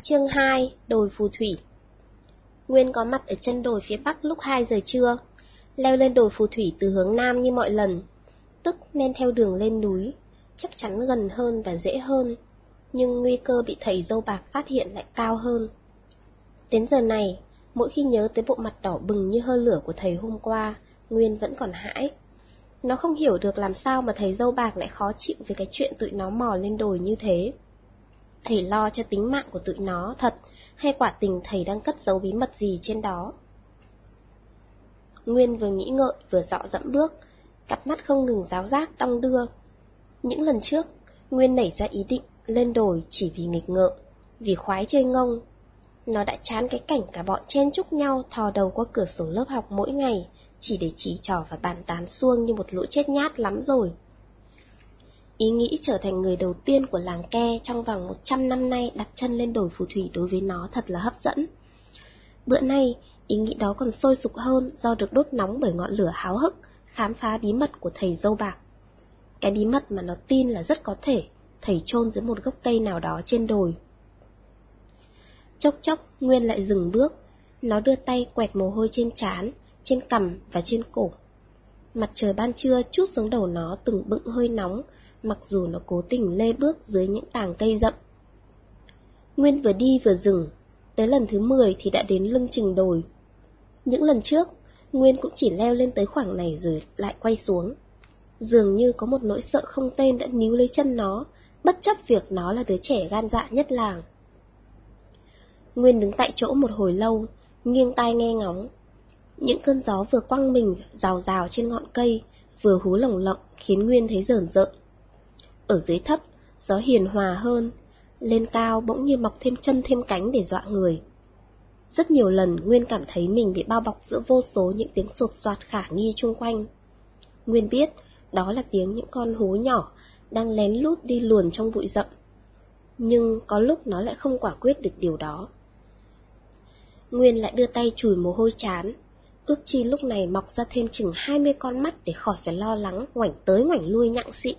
Chương 2, đồi phù thủy. Nguyên có mặt ở chân đồi phía bắc lúc 2 giờ trưa, leo lên đồi phù thủy từ hướng nam như mọi lần, tức men theo đường lên núi, chắc chắn gần hơn và dễ hơn, nhưng nguy cơ bị thầy dâu bạc phát hiện lại cao hơn. Đến giờ này, mỗi khi nhớ tới bộ mặt đỏ bừng như hơ lửa của thầy hôm qua, Nguyên vẫn còn hãi. Nó không hiểu được làm sao mà thầy dâu bạc lại khó chịu với cái chuyện tụi nó mò lên đồi như thế. Thầy lo cho tính mạng của tụi nó thật, hay quả tình thầy đang cất giấu bí mật gì trên đó? Nguyên vừa nghĩ ngợi vừa dọ dẫm bước, cặp mắt không ngừng ráo rác đong đưa. Những lần trước, Nguyên nảy ra ý định lên đồi chỉ vì nghịch ngợm, vì khoái chơi ngông. Nó đã chán cái cảnh cả bọn chen chúc nhau thò đầu qua cửa sổ lớp học mỗi ngày, chỉ để chỉ trò và bàn tán suông như một lũ chết nhát lắm rồi. Ý nghĩ trở thành người đầu tiên của làng Ke trong vòng 100 năm nay đặt chân lên đồi phù thủy đối với nó thật là hấp dẫn. Bữa nay, ý nghĩ đó còn sôi sục hơn do được đốt nóng bởi ngọn lửa háo hức, khám phá bí mật của thầy dâu bạc. Cái bí mật mà nó tin là rất có thể thầy chôn dưới một gốc cây nào đó trên đồi. Chốc chốc, Nguyên lại dừng bước, nó đưa tay quẹt mồ hôi trên trán, trên cằm và trên cổ. Mặt trời ban trưa trút xuống đầu nó từng bựng hơi nóng, mặc dù nó cố tình lê bước dưới những tàng cây rậm. Nguyên vừa đi vừa dừng, tới lần thứ 10 thì đã đến lưng chừng đồi. Những lần trước, Nguyên cũng chỉ leo lên tới khoảng này rồi lại quay xuống. Dường như có một nỗi sợ không tên đã níu lấy chân nó, bất chấp việc nó là đứa trẻ gan dạ nhất làng. Nguyên đứng tại chỗ một hồi lâu, nghiêng tai nghe ngóng. Những cơn gió vừa quăng mình rào rào trên ngọn cây, vừa hú lồng lộng khiến Nguyên thấy rờn rợn. Ở dưới thấp, gió hiền hòa hơn, lên cao bỗng như mọc thêm chân thêm cánh để dọa người. Rất nhiều lần Nguyên cảm thấy mình bị bao bọc giữa vô số những tiếng sột soạt khả nghi chung quanh. Nguyên biết đó là tiếng những con hú nhỏ đang lén lút đi luồn trong bụi rậm, nhưng có lúc nó lại không quả quyết được điều đó. Nguyên lại đưa tay chùi mồ hôi trán, ước chi lúc này mọc ra thêm chừng 20 con mắt để khỏi phải lo lắng ngoảnh tới ngoảnh lui nhặng xị.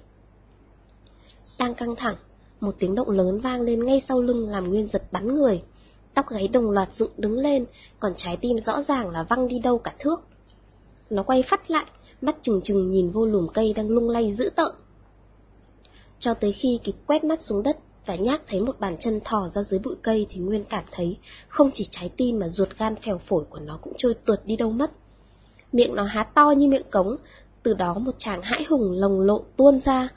Đang căng thẳng, một tiếng động lớn vang lên ngay sau lưng làm Nguyên giật bắn người. Tóc gáy đồng loạt dựng đứng lên, còn trái tim rõ ràng là văng đi đâu cả thước. Nó quay phắt lại, mắt trừng trừng nhìn vô lùm cây đang lung lay dữ tợn. Cho tới khi kịp quét mắt xuống đất và nhác thấy một bàn chân thò ra dưới bụi cây thì Nguyên cảm thấy không chỉ trái tim mà ruột gan phèo phổi của nó cũng trôi tuột đi đâu mất. Miệng nó há to như miệng cống, từ đó một tràng hãi hùng lồng lộn tuôn ra.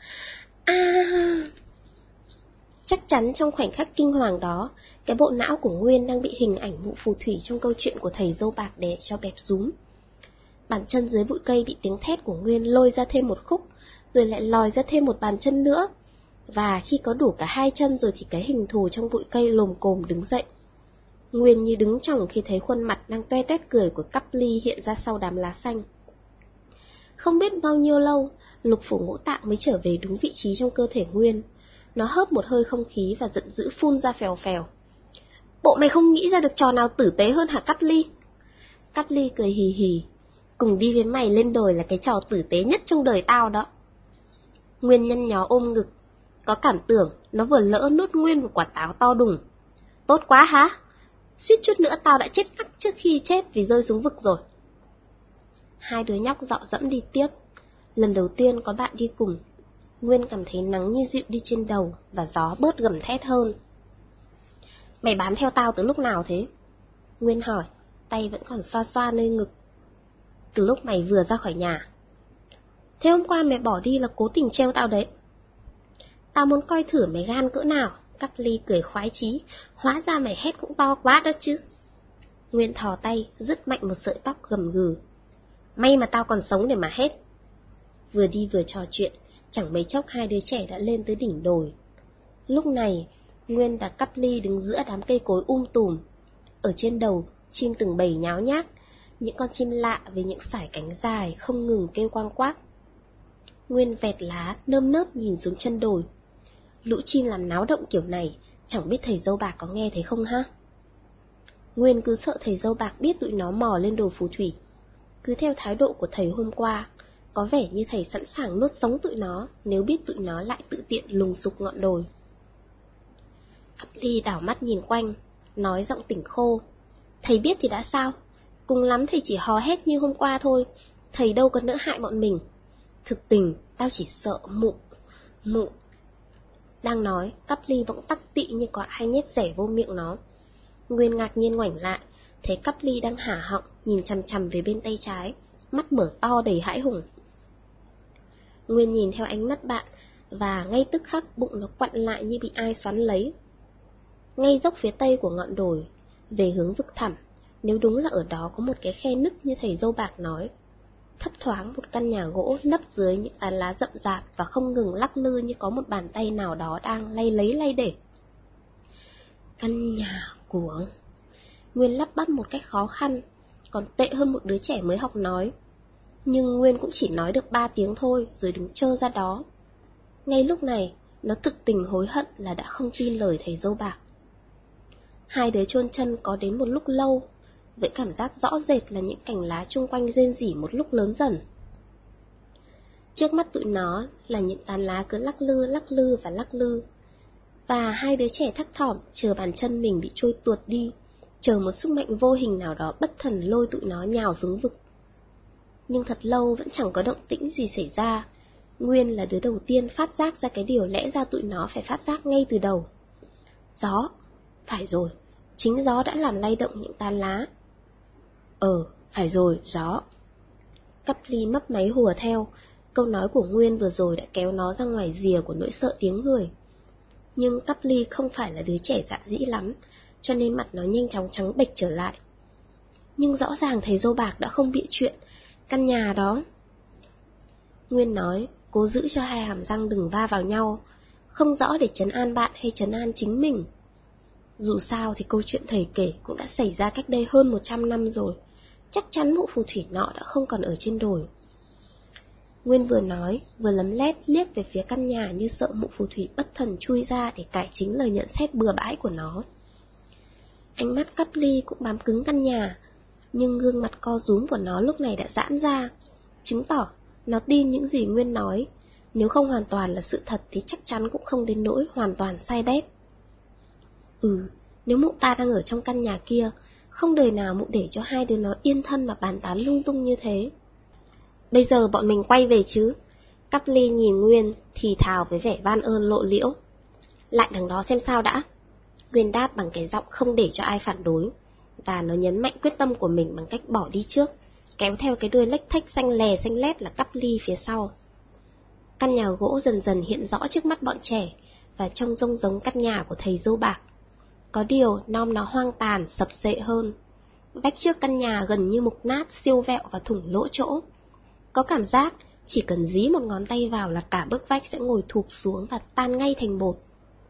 Chắc chắn trong khoảnh khắc kinh hoàng đó, cái bộ não của Nguyên đang bị hình ảnh mụ phù thủy trong câu chuyện của thầy dâu bạc đè cho bẹp rúm. Bàn chân dưới bụi cây bị tiếng thét của Nguyên lôi ra thêm một khúc, rồi lại lòi ra thêm một bàn chân nữa. Và khi có đủ cả hai chân rồi thì cái hình thù trong bụi cây lồm cồm đứng dậy. Nguyên như đứng chồng khi thấy khuôn mặt đang toe toét cười của Cắp Ly hiện ra sau đám lá xanh. Không biết bao nhiêu lâu, lục phủ ngũ tạng mới trở về đúng vị trí trong cơ thể Nguyên. Nó hớp một hơi không khí và giận dữ phun ra phèo phèo. Bộ mày không nghĩ ra được trò nào tử tế hơn hả Cắp Ly? Cắp Ly cười hì hì. Cùng đi với mày lên đồi là cái trò tử tế nhất trong đời tao đó. Nguyên nhăn nhó ôm ngực, có cảm tưởng nó vừa lỡ nuốt nguyên một quả táo to đùng. Tốt quá hả? Suýt chút nữa tao đã chết ngắt trước khi chết vì rơi xuống vực rồi. Hai đứa nhóc dọ dẫm đi tiếp. Lần đầu tiên có bạn đi cùng, Nguyên cảm thấy nắng như dịu đi trên đầu và gió bớt gầm thét hơn. Mày bám theo tao từ lúc nào thế? Nguyên hỏi, tay vẫn còn xoa xoa nơi ngực. Từ lúc mày vừa ra khỏi nhà. Thế hôm qua mày bỏ đi là cố tình trêu tao đấy. Tao muốn coi thử mày gan cỡ nào. Cắp Ly cười khoái chí. Hóa ra mày hét cũng to quá đó chứ. Nguyên thò tay, dứt mạnh một sợi tóc gầm gừ. May mà tao còn sống để mà hét. Vừa đi vừa trò chuyện, chẳng mấy chốc hai đứa trẻ đã lên tới đỉnh đồi. Lúc này, Nguyên và Cắp Ly đứng giữa đám cây cối tùm. Ở trên đầu, chim từng bầy nháo nhác, những con chim lạ với những sải cánh dài không ngừng kêu quang quác. Nguyên vẹt lá, nơm nớp nhìn xuống chân đồi. Lũ chim làm náo động kiểu này, chẳng biết thầy dâu bạc có nghe thấy không ha? Nguyên cứ sợ thầy dâu bạc biết tụi nó mò lên đồi phù thủy. Cứ theo thái độ của thầy hôm qua, có vẻ như thầy sẵn sàng nuốt sống tụi nó nếu biết tụi nó lại tự tiện lùng sục ngọn đồi. Cắp ly đảo mắt nhìn quanh, nói giọng tỉnh khô. Thầy biết thì đã sao? Cùng lắm thầy chỉ hò hét như hôm qua thôi. Thầy đâu có nỡ hại bọn mình. Thực tình, tao chỉ sợ mụ. Đang nói, Cắp ly bỗng tắc tị như có ai nhét rẻ vô miệng nó. Nguyên ngạc nhiên ngoảnh lại, thấy Cắp ly đang hả họng, nhìn chằm chằm về bên tay trái, mắt mở to đầy hãi hùng. Nguyên nhìn theo ánh mắt bạn, và ngay tức khắc bụng nó quặn lại như bị ai xoắn lấy. Ngay dốc phía tây của ngọn đồi, về hướng vực thẳm, nếu đúng là ở đó có một cái khe nứt như thầy dâu bạc nói. Thấp thoáng một căn nhà gỗ nấp dưới những tán lá rậm rạp và không ngừng lắc lư như có một bàn tay nào đó đang lay lấy lay để. Căn nhà của... Nguyên lắp bắp một cách khó khăn, còn tệ hơn một đứa trẻ mới học nói. Nhưng Nguyên cũng chỉ nói được 3 tiếng thôi rồi đứng trơ ra đó. Ngay lúc này, nó thực tình hối hận là đã không tin lời thầy dâu bạc. Hai đứa chôn chân có đến một lúc lâu, với cảm giác rõ rệt là những cành lá chung quanh rên rỉ một lúc lớn dần. Trước mắt tụi nó là những tán lá cứ lắc lư và lắc lư. Và hai đứa trẻ thắc thỏm chờ bàn chân mình bị trôi tuột đi, chờ một sức mạnh vô hình nào đó bất thần lôi tụi nó nhào xuống vực. Nhưng thật lâu vẫn chẳng có động tĩnh gì xảy ra. Nguyên là đứa đầu tiên phát giác ra cái điều lẽ ra tụi nó phải phát giác ngay từ đầu. Gió. Phải rồi, chính gió đã làm lay động những tán lá. Phải rồi, gió. Cắp ly mấp máy hùa theo, câu nói của Nguyên vừa rồi đã kéo nó ra ngoài rìa của nỗi sợ tiếng người. Nhưng Cắp ly không phải là đứa trẻ dạn dĩ lắm, cho nên mặt nó nhanh chóng trắng bệch trở lại. Nhưng rõ ràng thầy dâu bạc đã không bịa chuyện, căn nhà đó. Nguyên nói, cố giữ cho hai hàm răng đừng va vào nhau, không rõ để trấn an bạn hay trấn an chính mình. Dù sao thì câu chuyện thầy kể cũng đã xảy ra cách đây hơn 100 năm rồi, chắc chắn mụ phù thủy nọ đã không còn ở trên đồi. Nguyên vừa nói, vừa lấm lét liếc về phía căn nhà như sợ mụ phù thủy bất thần chui ra để cải chính lời nhận xét bừa bãi của nó. Ánh mắt Cắp ly cũng bám cứng căn nhà, nhưng gương mặt co rúm của nó lúc này đã giãn ra, chứng tỏ nó tin những gì Nguyên nói, nếu không hoàn toàn là sự thật thì chắc chắn cũng không đến nỗi hoàn toàn sai bét. Nếu mụ ta đang ở trong căn nhà kia, không đời nào mụ để cho hai đứa nó yên thân mà bàn tán lung tung như thế. Bây giờ bọn mình quay về chứ? Cắp ly nhìn Nguyên, thì thào với vẻ van ơn lộ liễu. Lại đằng đó xem sao đã. Nguyên đáp bằng cái giọng không để cho ai phản đối, và nó nhấn mạnh quyết tâm của mình bằng cách bỏ đi trước, kéo theo cái đuôi lếch thếch xanh lét là Cắp ly phía sau. Căn nhà gỗ dần dần hiện rõ trước mắt bọn trẻ, và trông giống căn nhà của thầy dâu bạc. Có điều nom nó hoang tàn, sập xệ hơn. Vách trước căn nhà gần như mục nát, siêu vẹo và thủng lỗ chỗ. Có cảm giác chỉ cần dí một ngón tay vào là cả bức vách sẽ ngồi thụp xuống và tan ngay thành bột.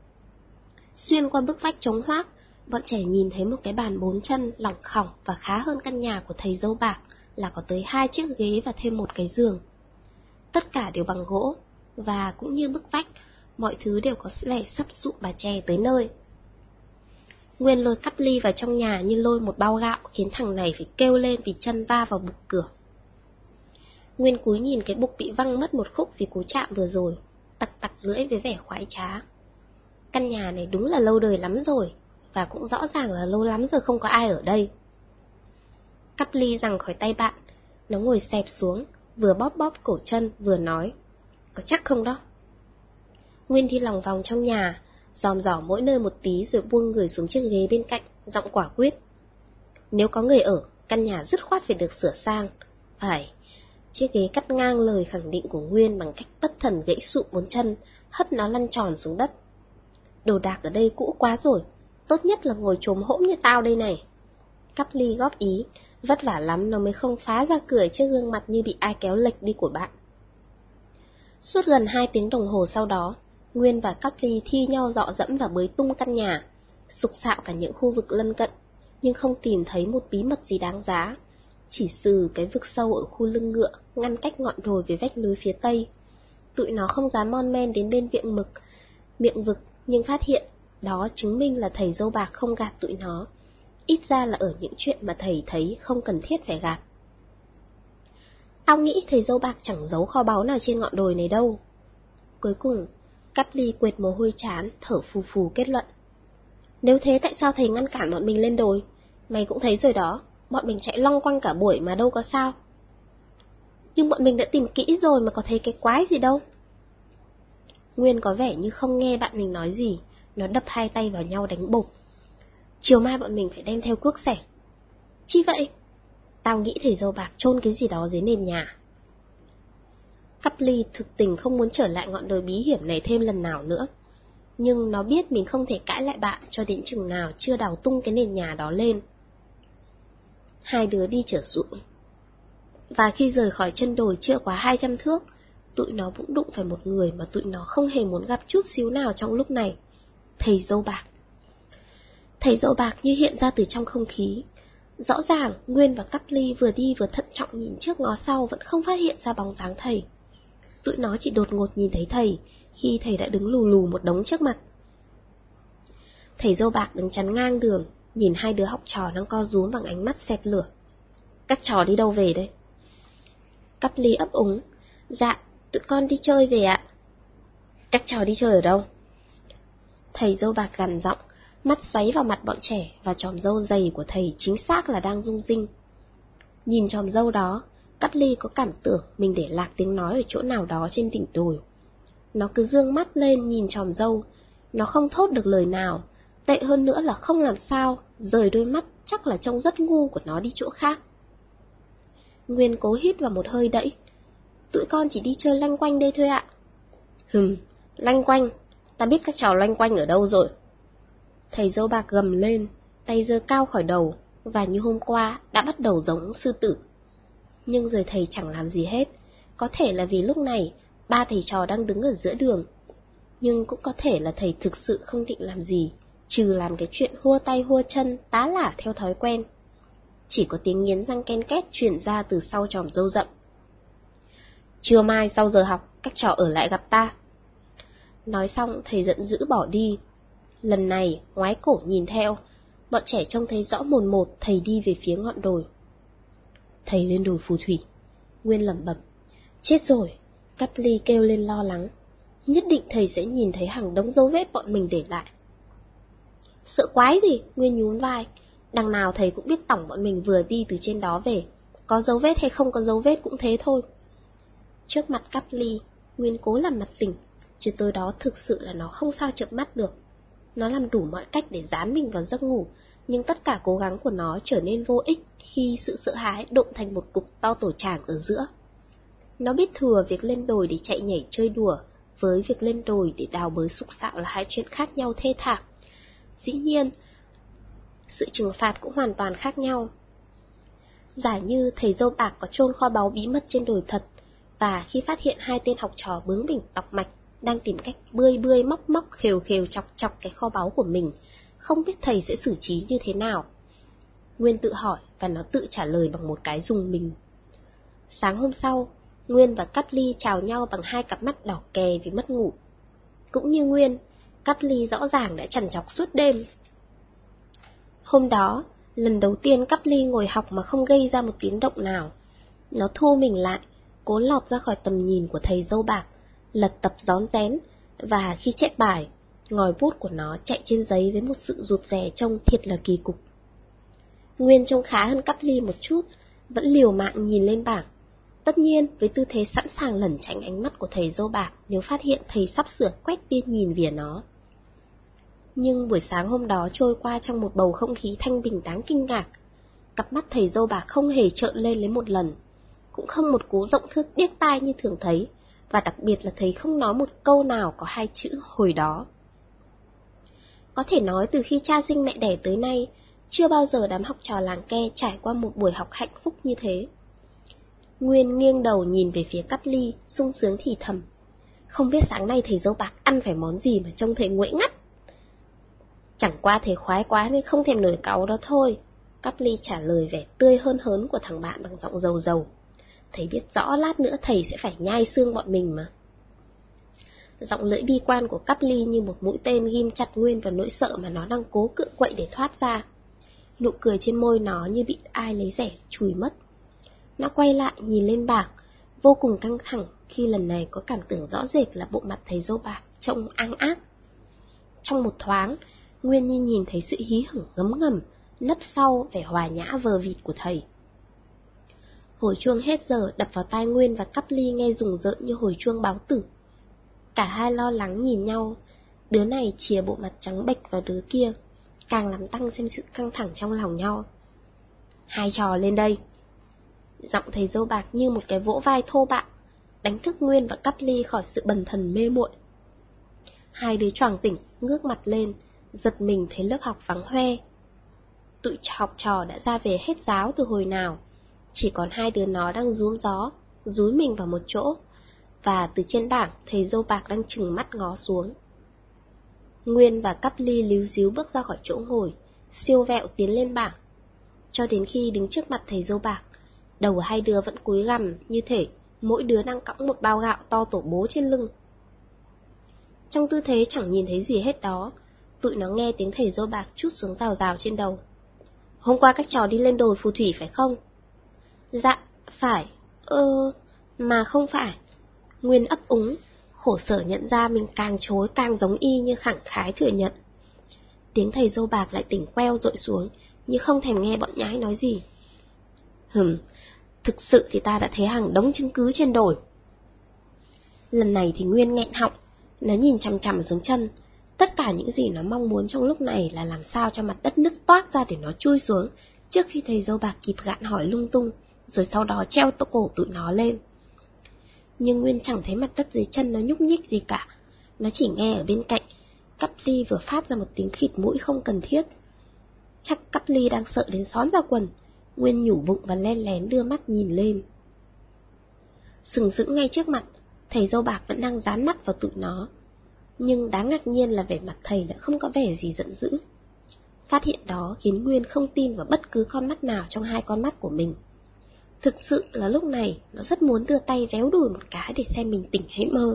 Xuyên qua bức vách trống hoác, bọn trẻ nhìn thấy một cái bàn 4 chân lỏng khỏng và khá hơn căn nhà của thầy dâu bạc là có tới 2 chiếc ghế và thêm một cái giường. Tất cả đều bằng gỗ, và cũng như bức vách, mọi thứ đều có vẻ sắp sụp bà chè tới nơi. Nguyên lôi Cắp ly vào trong nhà như lôi một bao gạo, khiến thằng này phải kêu lên vì chân va vào bục cửa. Nguyên cúi nhìn cái bục bị văng mất một khúc vì cú chạm vừa rồi, tặc lưỡi với vẻ khoái trá. Căn nhà này đúng là lâu đời lắm rồi, và cũng rõ ràng là lâu lắm rồi không có ai ở đây. Cắp ly giằng khỏi tay bạn, nó ngồi xẹp xuống, vừa bóp cổ chân vừa nói, có chắc không đó? Nguyên đi lòng vòng trong nhà, dòm dỏ mỗi nơi một tí rồi buông người xuống chiếc ghế bên cạnh, giọng quả quyết. Nếu có người ở, căn nhà dứt khoát phải được sửa sang. Phải. Chiếc ghế cắt ngang lời khẳng định của Nguyên bằng cách bất thần gãy sụm 4 chân, hất nó lăn tròn xuống đất. Đồ đạc ở đây cũ quá rồi, tốt nhất là ngồi chồm hỗn như tao đây này. Cắp ly góp ý, vất vả lắm nó mới không phá ra cười trước gương mặt như bị ai kéo lệch đi của bạn. Suốt gần 2 tiếng đồng hồ sau đó, Nguyên và Cắp ly thi nhau dọ dẫm và bới tung căn nhà, sục sạo cả những khu vực lân cận, nhưng không tìm thấy một bí mật gì đáng giá. Chỉ trừ cái vực sâu ở khu lưng ngựa, ngăn cách ngọn đồi với vách núi phía tây. Tụi nó không dám mon men đến bên miệng vực, nhưng phát hiện, đó chứng minh là thầy dâu bạc không gạt tụi nó. Ít ra là ở những chuyện mà thầy thấy không cần thiết phải gạt. Tao nghĩ thầy dâu bạc chẳng giấu kho báu nào trên ngọn đồi này đâu. Cuối cùng, Cắp ly quệt mồ hôi trán, thở phù phù kết luận. Nếu thế tại sao thầy ngăn cản bọn mình lên đồi? Mày cũng thấy rồi đó, bọn mình chạy loanh quanh cả buổi mà đâu có sao. Nhưng bọn mình đã tìm kỹ rồi mà có thấy cái quái gì đâu. Nguyên có vẻ như không nghe bạn mình nói gì, nó đập hai tay vào nhau đánh bộp. Chiều mai bọn mình phải đem theo cuốc xẻng. Chi vậy? Tao nghĩ thầy dâu bạc chôn cái gì đó dưới nền nhà. Cắp Ly thực tình không muốn trở lại ngọn đồi bí hiểm này thêm lần nào nữa. Nhưng nó biết mình không thể cãi lại bạn cho đến chừng nào chưa đào tung cái nền nhà đó lên. Hai đứa đi trở ruộng. Và khi rời khỏi chân đồi chưa quá 200 thước, tụi nó cũng đụng phải một người mà tụi nó không hề muốn gặp chút xíu nào trong lúc này. Thầy dâu bạc. Thầy dâu bạc như hiện ra từ trong không khí. Rõ ràng, Nguyên và Cắp Ly vừa đi vừa thận trọng nhìn trước ngó sau vẫn không phát hiện ra bóng dáng thầy. Tụi nó chỉ đột ngột nhìn thấy thầy, khi thầy đã đứng lù lù một đống trước mặt. Thầy dâu bạc đứng chắn ngang đường, nhìn hai đứa học trò đang co rúm bằng ánh mắt xẹt lửa. Các trò đi đâu về đây? Cắp Ly ấp úng. Dạ, tụi con đi chơi về ạ. Các trò đi chơi ở đâu? Thầy dâu bạc gằn giọng, mắt xoáy vào mặt bọn trẻ và chòm râu dày của thầy chính xác là đang rung rinh. Nhìn chòm râu đó, Cắp Ly có cảm tưởng mình để lạc tiếng nói ở chỗ nào đó trên đỉnh đồi. Nó cứ dương mắt lên nhìn chòm râu, nó không thốt được lời nào, tệ hơn nữa là không làm sao, rời đôi mắt chắc là trông rất ngu của nó đi chỗ khác. Nguyên cố hít vào một hơi đẫy. Tụi con chỉ đi chơi loanh quanh đây thôi ạ. Loanh quanh, ta biết các trò loanh quanh ở đâu rồi. Thầy dâu bạc gầm lên, tay giơ cao khỏi đầu, và như hôm qua đã bắt đầu giống sư tử. Nhưng rồi thầy chẳng làm gì hết, có thể là vì lúc này ba thầy trò đang đứng ở giữa đường. Nhưng cũng có thể là thầy thực sự không định làm gì, trừ làm cái chuyện hua tay hua chân tá lả theo thói quen. Chỉ có tiếng nghiến răng ken két truyền ra từ sau chòm râu rậm. Trưa mai sau giờ học, các trò ở lại gặp ta. Nói xong thầy giận dữ bỏ đi. Lần này ngoái cổ nhìn theo, bọn trẻ trông thấy rõ mồn một thầy đi về phía ngọn đồi. Thầy lên đồi phù thủy. Nguyên lẩm bẩm. Chết rồi, Cắp Ly kêu lên lo lắng. Nhất định thầy sẽ nhìn thấy hàng đống dấu vết bọn mình để lại. Sợ quái gì, Nguyên nhún vai. Đằng nào thầy cũng biết tổng bọn mình vừa đi từ trên đó về. Có dấu vết hay không có dấu vết cũng thế thôi. Trước mặt Cắp Ly, Nguyên cố làm mặt tỉnh, chứ tới đó thực sự là nó không sao chợp mắt được. Nó làm đủ mọi cách để dán mình vào giấc ngủ, nhưng tất cả cố gắng của nó trở nên vô ích khi sự sợ hãi độn thành một cục to tổ chảng ở giữa. Nó biết thừa việc lên đồi để chạy nhảy chơi đùa với việc lên đồi để đào bới sục sạo là hai chuyện khác nhau thê thảm. Dĩ nhiên, sự trừng phạt cũng hoàn toàn khác nhau. Giả như thầy dâu bạc có chôn kho báu bí mật trên đồi thật, và khi phát hiện hai tên học trò bướng bỉnh tọc mạch đang tìm cách bươi móc móc khều khều chọc chọc cái kho báu của mình, không biết thầy sẽ xử trí như thế nào. Nguyên tự hỏi và nó tự trả lời bằng một cái rùng mình. Sáng hôm sau, Nguyên và Cắp Ly chào nhau bằng hai cặp mắt đỏ kè vì mất ngủ. Cũng như Nguyên, Cắp Ly rõ ràng đã trằn trọc suốt đêm. Hôm đó, lần đầu tiên Cắp Ly ngồi học mà không gây ra một tiếng động nào. Nó thu mình lại, cố lọt ra khỏi tầm nhìn của thầy dâu bạc, lật tập rón rén, và khi chép bài, ngòi bút của nó chạy trên giấy với một sự rụt rè trông thiệt là kỳ cục. Nguyên trông khá hơn Cắp Ly một chút, vẫn liều mạng nhìn lên bảng. Tất nhiên với tư thế sẵn sàng lẩn tránh ánh mắt của thầy dâu bạc nếu phát hiện thầy sắp sửa quét tia nhìn về nó. Nhưng buổi sáng hôm đó trôi qua trong một bầu không khí thanh bình đáng kinh ngạc. Cặp mắt thầy dâu bạc không hề trợn lên lấy một lần, cũng không một cú rộng thước điếc tai như thường thấy, và đặc biệt là thầy không nói một câu nào có hai chữ hồi đó. Có thể nói từ khi cha sinh mẹ đẻ tới nay, chưa bao giờ đám học trò làng Ke trải qua một buổi học hạnh phúc như thế. Nguyên nghiêng đầu nhìn về phía Cắp Ly, sung sướng thì thầm. Không biết sáng nay thầy dâu bạc ăn phải món gì mà trông thầy nguội ngắt. Chẳng qua thầy khoái quá nên không thèm nổi cáu đó thôi. Cắp Ly trả lời vẻ tươi hơn hớn của thằng bạn bằng giọng dầu dầu. Thầy biết rõ lát nữa thầy sẽ phải nhai xương bọn mình mà. Giọng lưỡi bi quan của Cắp Ly như một mũi tên ghim chặt Nguyên vào nỗi sợ mà nó đang cố cựa quậy để thoát ra. Nụ cười trên môi nó như bị ai lấy rẻ chùi mất. Nó quay lại nhìn lên bảng, vô cùng căng thẳng khi lần này có cảm tưởng rõ rệt là bộ mặt thầy dâu bạc trông ang ác. Trong một thoáng, Nguyên như nhìn thấy sự hí hửng ngấm ngầm, nấp sau vẻ hòa nhã vờ vịt của thầy. Hồi chuông hết giờ đập vào tai Nguyên và Cắp Ly nghe rùng rợn như hồi chuông báo tử. Cả hai lo lắng nhìn nhau, đứa này chìa bộ mặt trắng bệch vào đứa kia, càng làm tăng thêm sự căng thẳng trong lòng nhau. Hai trò lên đây. Giọng thầy dâu bạc như một cái vỗ vai thô bạo, đánh thức Nguyên và Cắp Ly khỏi sự bần thần mê muội. Hai đứa choàng tỉnh, ngước mặt lên, giật mình thấy lớp học vắng hoe. Tụi học trò đã ra về hết giáo từ hồi nào, chỉ còn hai đứa nó đang rúm gió, dúi mình vào một chỗ, và từ trên bảng thầy dâu bạc đang trừng mắt ngó xuống. Nguyên và Cắp Ly líu ríu bước ra khỏi chỗ ngồi, siêu vẹo tiến lên bảng. Cho đến khi đứng trước mặt thầy dâu bạc, đầu hai đứa vẫn cúi gằm như thể mỗi đứa đang cõng một bao gạo to tổ bố trên lưng. Trong tư thế chẳng nhìn thấy gì hết đó, tụi nó nghe tiếng thầy dâu bạc trút xuống rào rào trên đầu. Hôm qua các trò đi lên đồi phù thủy phải không? Dạ, phải. Mà không phải. Nguyên ấp úng, khổ sở nhận ra mình càng chối càng giống y như khẳng khái thừa nhận. Tiếng thầy dâu bạc lại tỉnh queo dội xuống, như không thèm nghe bọn nhái nói gì. Thực sự thì ta đã thấy hàng đống chứng cứ trên đồi. Lần này thì Nguyên nghẹn họng, nó nhìn chằm chằm xuống chân. Tất cả những gì nó mong muốn trong lúc này là làm sao cho mặt đất nứt toác ra để nó chui xuống, trước khi thầy dâu bạc kịp gạn hỏi lung tung, rồi sau đó treo cổ tụi nó lên. Nhưng Nguyên chẳng thấy mặt đất dưới chân nó nhúc nhích gì cả. Nó chỉ nghe ở bên cạnh, Cắp Ly vừa phát ra một tiếng khịt mũi không cần thiết. Chắc Cắp Ly đang sợ đến xón ra quần. Nguyên nhủ bụng và len lén đưa mắt nhìn lên. Sừng sững ngay trước mặt, thầy dâu bạc vẫn đang dán mắt vào tụi nó. Nhưng đáng ngạc nhiên là vẻ mặt thầy đã không có vẻ gì giận dữ. Phát hiện đó khiến Nguyên không tin vào bất cứ con mắt nào trong hai con mắt của mình. Thực sự là lúc này nó rất muốn đưa tay véo đùi một cái để xem mình tỉnh hay mơ.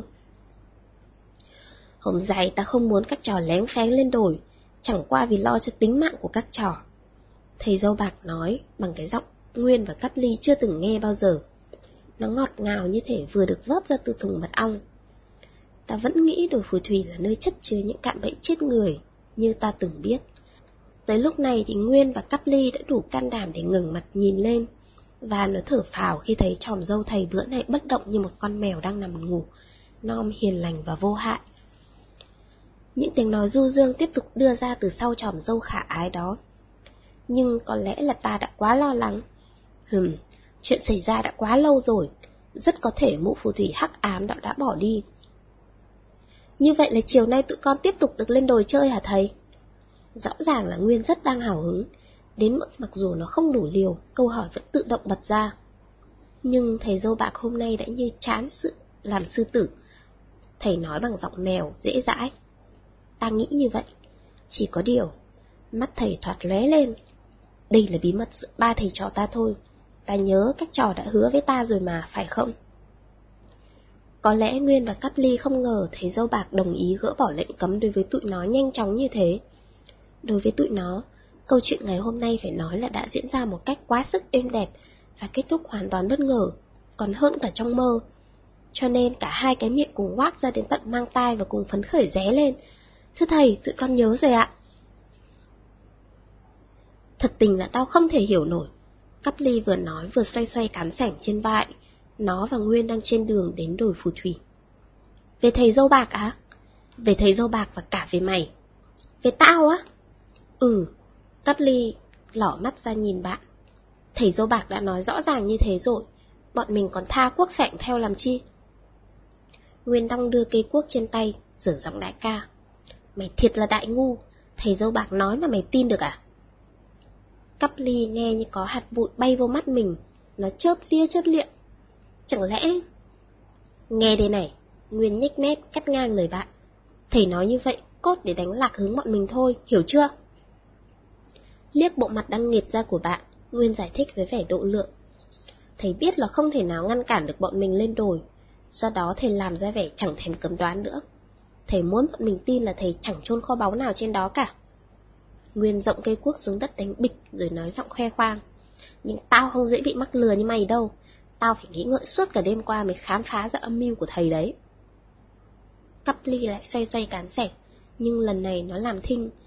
Hôm nay ta không muốn các trò lén phén lên đồi, chẳng qua vì lo cho tính mạng của các trò. Thầy dâu bạc nói bằng cái giọng Nguyên và Cắp Ly chưa từng nghe bao giờ. Nó ngọt ngào như thể vừa được vớt ra từ thùng mật ong. Ta vẫn nghĩ đồi phù thủy là nơi chất chứa những cạm bẫy chết người, như ta từng biết. Tới lúc này thì Nguyên và Cắp Ly đã đủ can đảm để ngẩng mặt nhìn lên, và nó thở phào khi thấy tròm dâu thầy bữa nay bất động như một con mèo đang nằm ngủ, non hiền lành và vô hại. Những tiếng nói du dương tiếp tục đưa ra từ sau tròm dâu khả ái đó. Nhưng có lẽ là ta đã quá lo lắng. Chuyện xảy ra đã quá lâu rồi, rất có thể mụ phù thủy hắc ám đã bỏ đi. Như vậy là chiều nay tụi con tiếp tục được lên đồi chơi hả thầy? Rõ ràng là Nguyên rất đang hào hứng, đến mức mặc dù nó không đủ liều, câu hỏi vẫn tự động bật ra. Nhưng thầy dâu bạc hôm nay đã như chán sự làm sư tử. Thầy nói bằng giọng mèo, dễ dãi. Ta nghĩ như vậy. Chỉ có điều, mắt thầy thoạt lóe lên. Đây là bí mật giữa ba thầy trò ta thôi. Ta nhớ các trò đã hứa với ta rồi mà, phải không? Có lẽ Nguyên và Cắp Ly không ngờ thầy dâu bạc đồng ý gỡ bỏ lệnh cấm đối với tụi nó nhanh chóng như thế. Đối với tụi nó, câu chuyện ngày hôm nay phải nói là đã diễn ra một cách quá sức êm đẹp và kết thúc hoàn toàn bất ngờ, còn hơn cả trong mơ. Cho nên cả hai cái miệng cùng ngoác ra đến tận mang tai và cùng phấn khởi ré lên. Thưa thầy, tụi con nhớ rồi ạ. Thật tình là tao không thể hiểu nổi. Cắp Ly vừa nói vừa xoay xoay cán sảnh trên vai. Nó và Nguyên đang trên đường đến đồi phù thủy. Về thầy dâu bạc á? Về thầy dâu bạc và cả về mày. Về tao á? Cắp Ly lỏ mắt ra nhìn bạn. Thầy dâu bạc đã nói rõ ràng như thế rồi, bọn mình còn tha cuốc sảnh theo làm chi? Nguyên đong đưa cây cuốc trên tay, giở giọng đại ca. Mày thiệt là đại ngu, thầy dâu bạc nói mà mày tin được à? Cắp Ly nghe như có hạt bụi bay vô mắt mình, nó chớp lia chớp liệng. Chẳng lẽ... Nghe đây này, Nguyên nhếch mép cắt ngang lời bạn. Thầy nói như vậy cốt để đánh lạc hướng bọn mình thôi, hiểu chưa? Liếc bộ mặt đang nghiệt ra của bạn, Nguyên giải thích với vẻ độ lượng. Thầy biết là không thể nào ngăn cản được bọn mình lên đồi, do đó thầy làm ra vẻ chẳng thèm cấm đoán nữa. Thầy muốn bọn mình tin là thầy chẳng chôn kho báu nào trên đó cả. Nguyên rộng cây cuốc xuống đất đánh bịch rồi nói giọng khoe khoang. Nhưng tao không dễ bị mắc lừa như mày đâu. Tao phải nghĩ ngợi suốt cả đêm qua mới khám phá ra âm mưu của thầy đấy. Cắp Ly lại xoay xoay cán sẻ, nhưng lần này nó làm thinh.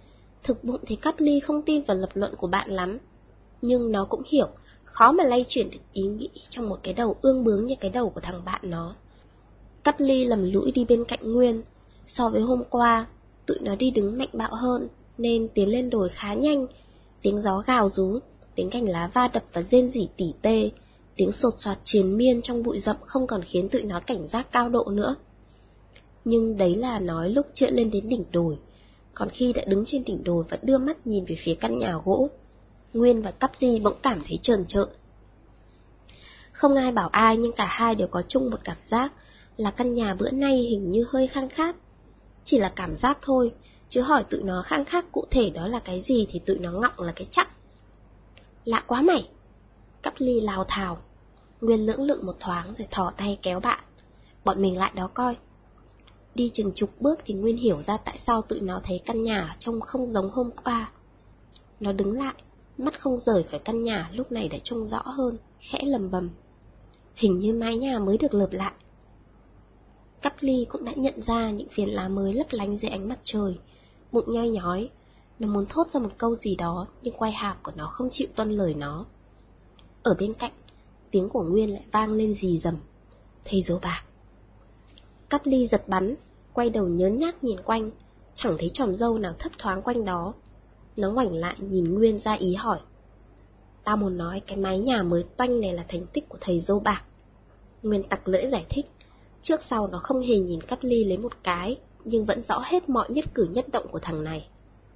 Thực bụng thấy Cát Ly không tin vào lập luận của bạn lắm, nhưng nó cũng hiểu khó mà lay chuyển được ý nghĩ trong một cái đầu ương bướng như cái đầu của thằng bạn nó. Cát Ly lầm lũi đi bên cạnh Nguyên. So với hôm qua, tụi nó đi đứng mạnh bạo hơn, nên tiến lên đồi khá nhanh. Tiếng gió gào rú, tiếng cành lá va đập và rên rỉ tỉ tê, tiếng sột soạt triền miên trong bụi rậm không còn khiến tụi nó cảnh giác cao độ nữa. Nhưng đấy là nói lúc chưa lên đến đỉnh đồi, còn khi đã đứng trên đỉnh đồi và đưa mắt nhìn về phía căn nhà gỗ, Nguyên và Cát Ly bỗng cảm thấy trờn trợn. Không ai bảo ai nhưng cả hai đều có chung một cảm giác là căn nhà bữa nay hình như hơi khang khát. Chỉ là cảm giác thôi, chứ hỏi tụi nó khang khát cụ thể đó là cái gì thì tụi nó ngọng là cái chắc. Lạ quá mày! Cát Ly lào thào. Nguyên lưỡng lự một thoáng rồi thò tay kéo bạn. Bọn mình lại đó coi. Đi chừng chục bước thì Nguyên hiểu ra tại sao tụi nó thấy căn nhà trông không giống hôm qua. Nó đứng lại, mắt không rời khỏi căn nhà lúc này đã trông rõ hơn, khẽ lầm bầm. Hình như mái nhà mới được lợp lại. Cát Ly cũng đã nhận ra những phiến lá mới lấp lánh dưới ánh mặt trời, bụng nhoi nhói. Nó muốn thốt ra một câu gì đó, nhưng quai hàm của nó không chịu tuân lời nó. Ở bên cạnh, tiếng của Nguyên lại vang lên rì rầm. Thầy Dô Bạc. Cát Ly giật bắn, quay đầu nhớn nhác nhìn quanh, chẳng thấy chòm râu nào thấp thoáng quanh đó. Nó ngoảnh lại nhìn Nguyên ra ý hỏi. Tao muốn nói cái mái nhà mới toanh này là thành tích của thầy Dô Bạc. Nguyên tặc lưỡi giải thích. Trước sau nó không hề nhìn Cát Ly lấy một cái, nhưng vẫn rõ hết mọi nhất cử nhất động của thằng này.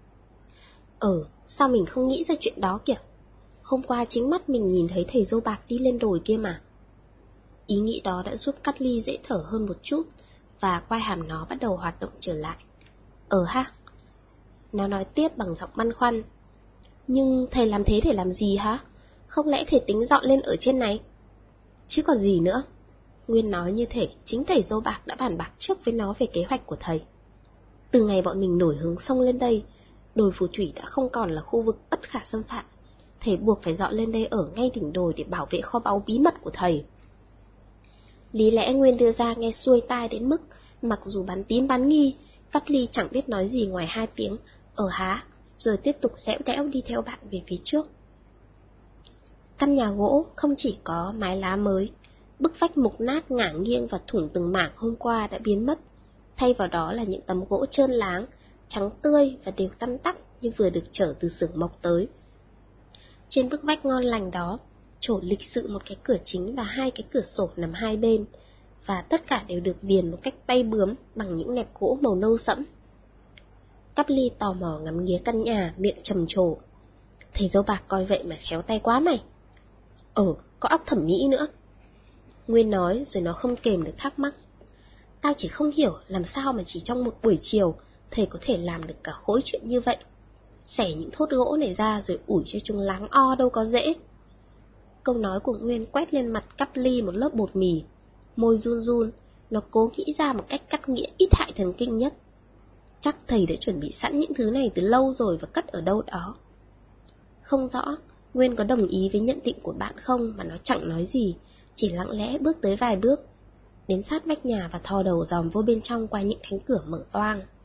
Sao mình không nghĩ ra chuyện đó kìa? Hôm qua chính mắt mình nhìn thấy thầy Dô Bạc đi lên đồi kia mà. Ý nghĩ đó đã giúp Cát Ly dễ thở hơn một chút, và quai hàm nó bắt đầu hoạt động trở lại. Ha? Nó nói tiếp bằng giọng băn khoăn. Nhưng thầy làm thế để làm gì hả? Không lẽ thầy tính dọn lên ở trên này? Chứ còn gì nữa. Nguyên nói như thể chính thầy Dô Bạc đã bàn bạc trước với nó về kế hoạch của thầy. Từ ngày bọn mình nổi hứng xông lên đây, đồi phù thủy đã không còn là khu vực bất khả xâm phạm. Thầy buộc phải dọn lên đây ở ngay đỉnh đồi để bảo vệ kho báu bí mật của thầy. Lý lẽ Nguyên đưa ra nghe xuôi tai đến mức, mặc dù bắn tín bắn nghi, Cát Ly chẳng biết nói gì ngoài 2 tiếng há, rồi tiếp tục lẽo đẽo đi theo bạn về phía trước. Căn nhà gỗ không chỉ có mái lá mới, bức vách mục nát ngả nghiêng và thủng từng mảng hôm qua đã biến mất, thay vào đó là những tấm gỗ trơn láng, trắng tươi và đều tăm tắp như vừa được chở từ xưởng mộc tới. Trên bức vách ngon lành đó, trổ lịch sự một cái cửa chính và 2 cái cửa sổ nằm hai bên, và tất cả đều được viền một cách bay bướm bằng những nẹp gỗ màu nâu sẫm. Cát Ly tò mò ngắm nghía căn nhà, miệng trầm trồ. Thầy Dô Bạc coi vậy mà khéo tay quá mày. Có óc thẩm mỹ nữa. Nguyên nói rồi nó không kềm được thắc mắc. Tao chỉ không hiểu làm sao mà chỉ trong một buổi chiều thầy có thể làm được cả khối chuyện như vậy. Xẻ những thốt gỗ này ra rồi ủi cho chúng láng o đâu có dễ. Câu nói của Nguyên quét lên mặt Cát Ly một lớp bột mì. Môi run run, nó cố nghĩ ra một cách cắt nghĩa ít hại thần kinh nhất. Chắc thầy đã chuẩn bị sẵn những thứ này từ lâu rồi và cất ở đâu đó. Không rõ Nguyên có đồng ý với nhận định của bạn không mà nó chẳng nói gì, chỉ lặng lẽ bước tới vài bước, đến sát vách nhà và thò đầu dòm vô bên trong qua những cánh cửa mở toang.